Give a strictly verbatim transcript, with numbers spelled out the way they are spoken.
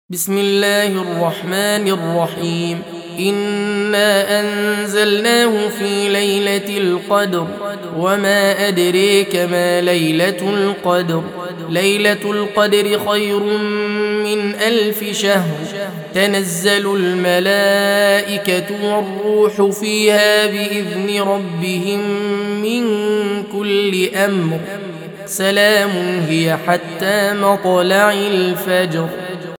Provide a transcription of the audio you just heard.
بسم الله الرحمن الرحيم. إنا أنزلناه في ليلة القدر وما أدريك ما ليلة القدر. ليلة القدر خير من ألف شهر. تنزل الملائكة والروح فيها بإذن ربهم من كل أمر. سلام هي حتى مطلع الفجر.